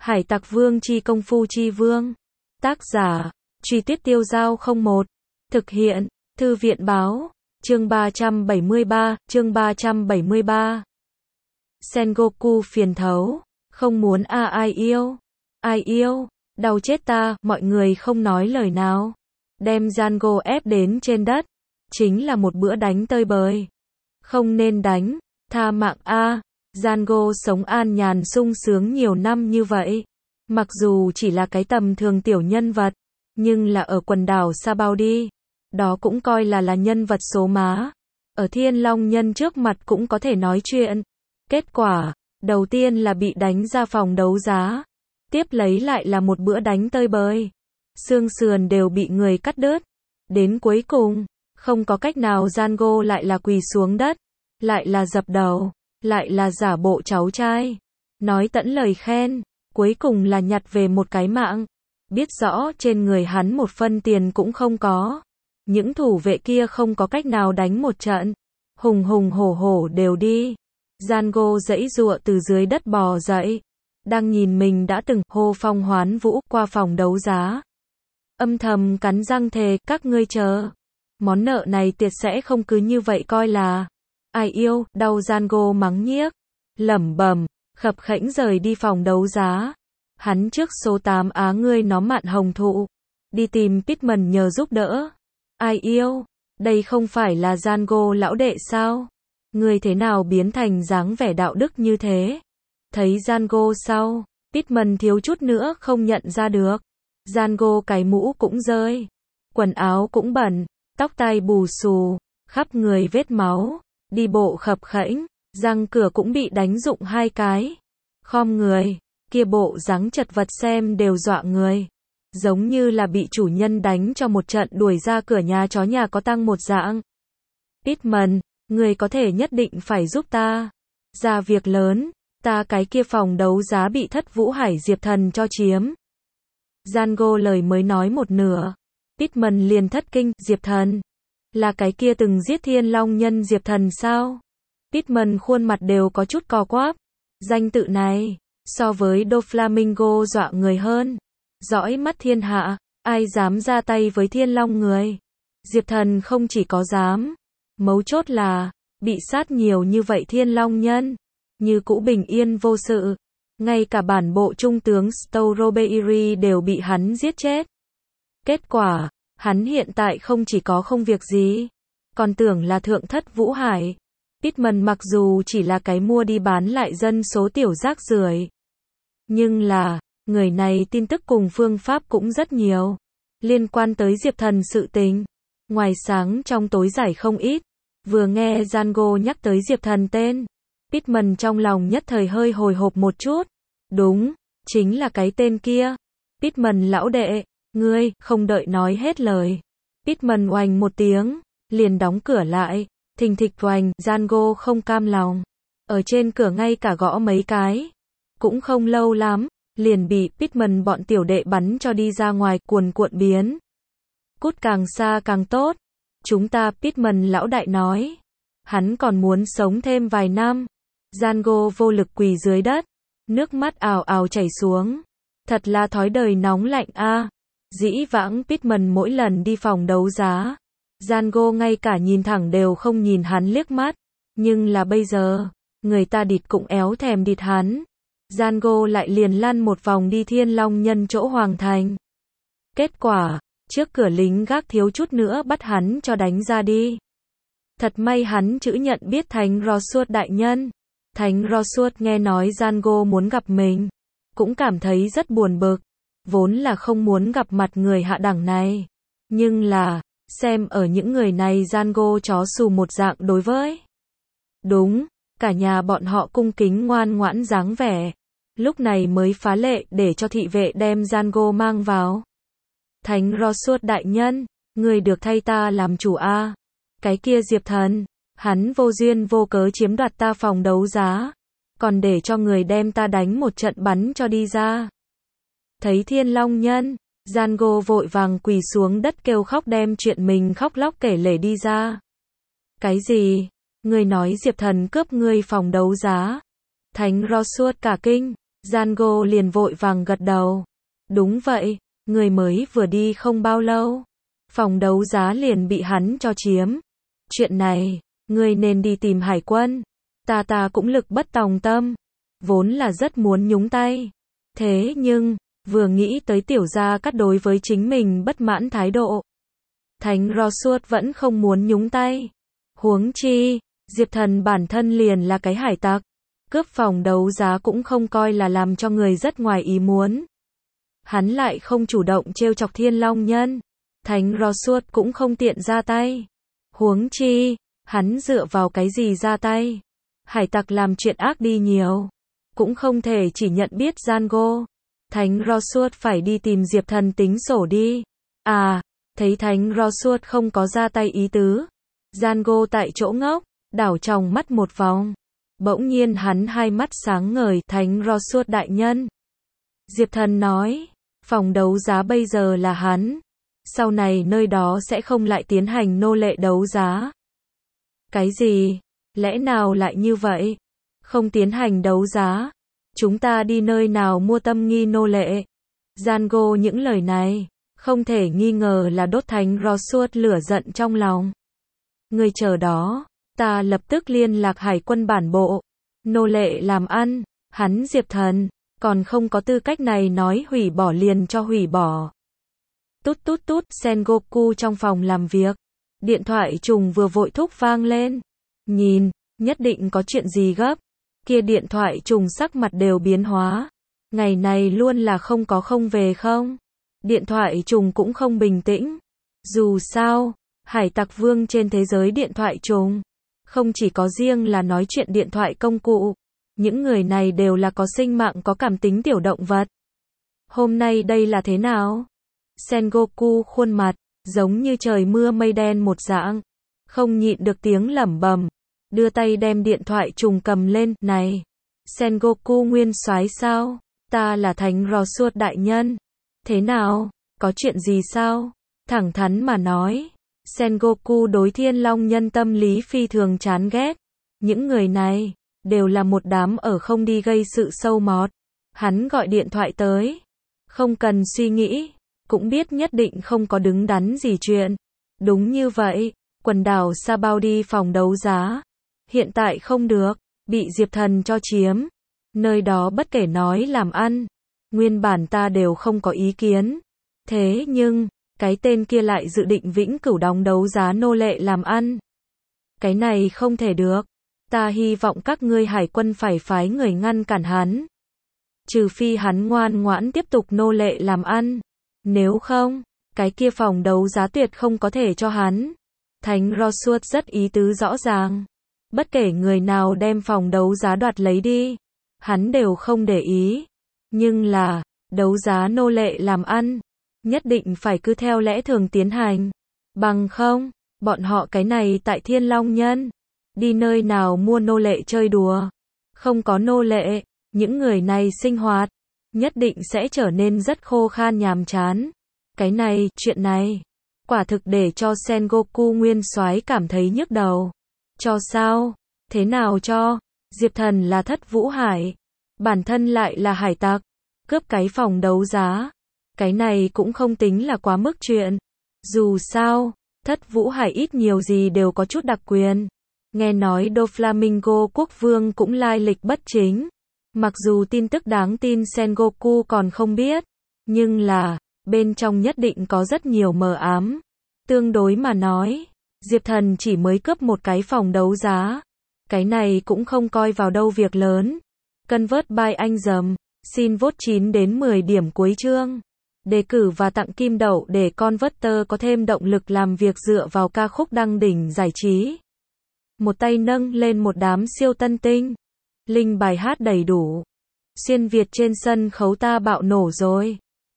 Hải Tặc Vương chi công phu chi vương. Tác giả, Truy Tuyết Tiêu Dao 01. Thực hiện, Thư viện Báo. Chương 373, chương 373. Sengoku phiền thấu. Không muốn ai yêu. Ai yêu, đau chết ta, mọi người không nói lời nào. Đem Django ép đến trên đất. Chính là một bữa đánh tơi bời. Không nên đánh, tha mạng a. Django sống an nhàn sung sướng nhiều năm như vậy. Mặc dù chỉ là cái tầm thường tiểu nhân vật, nhưng là ở quần đảo Sabaody, đó cũng coi là nhân vật số má. Ở Thiên Long Nhân trước mặt cũng có thể nói chuyện. Kết quả, đầu tiên là bị đánh ra phòng đấu giá. Tiếp lấy lại là một bữa đánh tơi bời. Xương sườn đều bị người cắt đứt. Đến cuối cùng, không có cách nào Django lại là quỳ xuống đất, lại là dập đầu, lại là giả bộ cháu trai. Nói tẫn lời khen, cuối cùng là nhặt về một cái mạng. Biết rõ trên người hắn một phân tiền cũng không có. Những thủ vệ kia không có cách nào đánh một trận. Hùng hùng hổ hổ đều đi. Django giãy giụa từ dưới đất bò dậy. Đang nhìn mình đã từng hô phong hoán vũ qua phòng đấu giá. Âm thầm cắn răng thề, các ngươi chờ. Món nợ này tiệt sẽ không cứ như vậy coi là. Ai yêu, đau. Django mắng nhiếc. Lẩm bẩm, khập khẽnh rời đi phòng đấu giá. Hắn trước số 8 á ngươi nó mạn hồng thụ. Đi tìm Pitman nhờ giúp đỡ. Ai yêu, đây không phải là Django lão đệ sao? Ngươi thế nào biến thành dáng vẻ đạo đức như thế? Thấy Django sau, Pitman thiếu chút nữa không nhận ra được. Django cái mũ cũng rơi. Quần áo cũng bẩn, tóc tai bù xù, khắp người vết máu, đi bộ khập khẽnh, răng cửa cũng bị đánh rụng 2 cái. Khom người, kia bộ dáng chật vật xem đều dọa người. Giống như là bị chủ nhân đánh cho một trận đuổi ra cửa nhà chó nhà có tăng một dạng. Pitman, người có thể nhất định phải giúp ta. Ra việc lớn, ta cái kia phòng đấu giá bị Thất Vũ Hải Diệp Thần cho chiếm. Django lời mới nói một nửa. Pitman liền thất kinh, Diệp Thần. Là cái kia từng giết Thiên Long Nhân Diệp Thần sao? Pitman khuôn mặt đều có chút co quắp. Danh tự này, so với Doflamingo dọa người hơn. Dõi mắt thiên hạ, ai dám ra tay với Thiên Long người? Diệp Thần không chỉ có dám. Mấu chốt là, bị sát nhiều như vậy Thiên Long Nhân. Như cũ bình yên vô sự. Ngay cả bản bộ trung tướng Strawberry đều bị hắn giết chết. Kết quả, hắn hiện tại không chỉ có không việc gì, còn tưởng là thượng thất Vũ Hải. Pitman mặc dù chỉ là cái mua đi bán lại dân số tiểu rác rưởi, nhưng là, người này tin tức cùng phương pháp cũng rất nhiều. Liên quan tới Diệp Thần sự tình. Ngoài sáng trong tối giải không ít. Vừa nghe Django nhắc tới Diệp Thần tên, Pitman trong lòng nhất thời hơi hồi hộp một chút. Đúng, chính là cái tên kia. Pitman lão đệ, ngươi, không đợi nói hết lời. Pitman oành một tiếng, liền đóng cửa lại. Thình thịch oành, Django không cam lòng. Ở trên cửa ngay cả gõ mấy cái. Cũng không lâu lắm, liền bị Pitman bọn tiểu đệ bắn cho đi ra ngoài, cuồn cuộn biến. Cút càng xa càng tốt. Chúng ta, Pitman lão đại nói. Hắn còn muốn sống thêm vài năm. Django vô lực quỳ dưới đất. Nước mắt ào ào chảy xuống. Thật là thói đời nóng lạnh a. Dĩ vãng Pitman mỗi lần đi phòng đấu giá, Django ngay cả nhìn thẳng đều không nhìn hắn liếc mắt. Nhưng là bây giờ, người ta địt cũng éo thèm địt hắn. Django lại liền lăn một vòng đi Thiên Long Nhân chỗ Hoàng Thành. Kết quả, trước cửa lính gác thiếu chút nữa bắt hắn cho đánh ra đi. Thật may hắn chữ nhận biết Thánh Rosuat đại nhân. Thánh Rosuat nghe nói Django muốn gặp mình, cũng cảm thấy rất buồn bực. Vốn là không muốn gặp mặt người hạ đẳng này. Nhưng là, xem ở những người này Django chó xù một dạng đối với. Đúng, cả nhà bọn họ cung kính ngoan ngoãn dáng vẻ. Lúc này mới phá lệ để cho thị vệ đem Django mang vào. Thánh Rosuat đại nhân, người được thay ta làm chủ a. Cái kia Diệp Thần, hắn vô duyên vô cớ chiếm đoạt ta phòng đấu giá, còn để cho người đem ta đánh một trận bắn cho đi ra. Thấy Thiên Long Nhân, Django vội vàng quỳ xuống đất kêu khóc đem chuyện mình khóc lóc kể lể đi ra. Cái gì? Ngươi nói Diệp Thần cướp ngươi phòng đấu giá? Thánh Rosuat cả kinh. Django liền vội vàng gật đầu. Đúng vậy, người mới vừa đi không bao lâu. Phòng đấu giá liền bị hắn cho chiếm. Chuyện này, người nên đi tìm hải quân. Ta cũng lực bất tòng tâm. Vốn là rất muốn nhúng tay. Thế nhưng, vừa nghĩ tới tiểu gia cát đối với chính mình bất mãn thái độ. Thánh Rosewood vẫn không muốn nhúng tay. Huống chi, Diệp Thần bản thân liền là cái hải tặc. Cướp phòng đấu giá cũng không coi là làm cho người rất ngoài ý muốn. Hắn lại không chủ động trêu chọc Thiên Long Nhân. Thánh Rosewood cũng không tiện ra tay. Huống chi, hắn dựa vào cái gì ra tay. Hải tặc làm chuyện ác đi nhiều. Cũng không thể chỉ nhận biết Django. Thánh Rosewood phải đi tìm Diệp Thần tính sổ đi. À, thấy Thánh Rosewood không có ra tay ý tứ. Django tại chỗ ngốc, đảo tròng mắt một vòng. Bỗng nhiên hắn hai mắt sáng ngời. Thánh Rosewood đại nhân. Diệp Thần nói, phòng đấu giá bây giờ là hắn. Sau này nơi đó sẽ không lại tiến hành nô lệ đấu giá. Cái gì? Lẽ nào lại như vậy? Không tiến hành đấu giá. Chúng ta đi nơi nào mua tâm nghi nô lệ? Django những lời này, không thể nghi ngờ là đốt Thánh Rosewood lửa giận trong lòng. Người chờ đó, ta lập tức liên lạc hải quân bản bộ. Nô lệ làm ăn, hắn Diệp Thần, còn không có tư cách này nói hủy bỏ liền cho hủy bỏ. Tút tút tút, Sengoku trong phòng làm việc. Điện thoại trùng vừa vội thúc vang lên. Nhìn, nhất định có chuyện gì gấp. Kia điện thoại trùng sắc mặt đều biến hóa. Ngày này luôn là không có không về không. Điện thoại trùng cũng không bình tĩnh. Dù sao, hải tặc vương trên thế giới điện thoại trùng. Không chỉ có riêng là nói chuyện điện thoại công cụ. Những người này đều là có sinh mạng có cảm tính tiểu động vật. Hôm nay đây là thế nào? Sengoku khuôn mặt, giống như trời mưa mây đen một dạng. Không nhịn được tiếng lẩm bẩm. Đưa tay đem điện thoại trùng cầm lên. Này, Sengoku nguyên soái sao? Ta là Thánh Rosewood đại nhân. Thế nào? Có chuyện gì sao? Thẳng thắn mà nói. Sengoku đối Thiên Long Nhân tâm lý phi thường chán ghét. Những người này, đều là một đám ở không đi gây sự sâu mọt. Hắn gọi điện thoại tới. Không cần suy nghĩ. Cũng biết nhất định không có đứng đắn gì chuyện. Đúng như vậy, quần đảo Sabao đi phòng đấu giá. Hiện tại không được, bị Diệp Thần cho chiếm. Nơi đó bất kể nói làm ăn. Nguyên bản ta đều không có ý kiến. Thế nhưng, cái tên kia lại dự định vĩnh cửu đóng đấu giá nô lệ làm ăn. Cái này không thể được. Ta hy vọng các ngươi hải quân phải phái người ngăn cản hắn. Trừ phi hắn ngoan ngoãn tiếp tục nô lệ làm ăn. Nếu không, cái kia phòng đấu giá tuyệt không có thể cho hắn. Thánh Rosewood rất ý tứ rõ ràng. Bất kể người nào đem phòng đấu giá đoạt lấy đi, hắn đều không để ý. Nhưng là, đấu giá nô lệ làm ăn, nhất định phải cứ theo lẽ thường tiến hành. Bằng không, bọn họ cái này tại Thiên Long Nhân, đi nơi nào mua nô lệ chơi đùa. Không có nô lệ, những người này sinh hoạt, nhất định sẽ trở nên rất khô khan nhàm chán. Cái này, chuyện này, quả thực để cho Sengoku nguyên soái cảm thấy nhức đầu. Cho sao? Thế nào cho? Diệp Thần là Thất Vũ Hải. Bản thân lại là hải tặc. Cướp cái phòng đấu giá. Cái này cũng không tính là quá mức chuyện. Dù sao, Thất Vũ Hải ít nhiều gì đều có chút đặc quyền. Nghe nói Doflamingo quốc vương cũng lai lịch bất chính. Mặc dù tin tức đáng tin Sengoku còn không biết. Nhưng là, bên trong nhất định có rất nhiều mờ ám. Tương đối mà nói, Diệp Thần chỉ mới cướp một cái phòng đấu giá. Cái này cũng không coi vào đâu việc lớn. Convert by anh dầm. Xin vote 9 đến 10 điểm cuối chương. Đề cử và tặng kim đậu để Converter có thêm động lực làm việc dựa vào ca khúc đăng đỉnh giải trí. Một tay nâng lên một đám siêu tân tinh. Link bài hát đầy đủ. Xuyên Việt trên sân khấu ta bạo nổ rồi.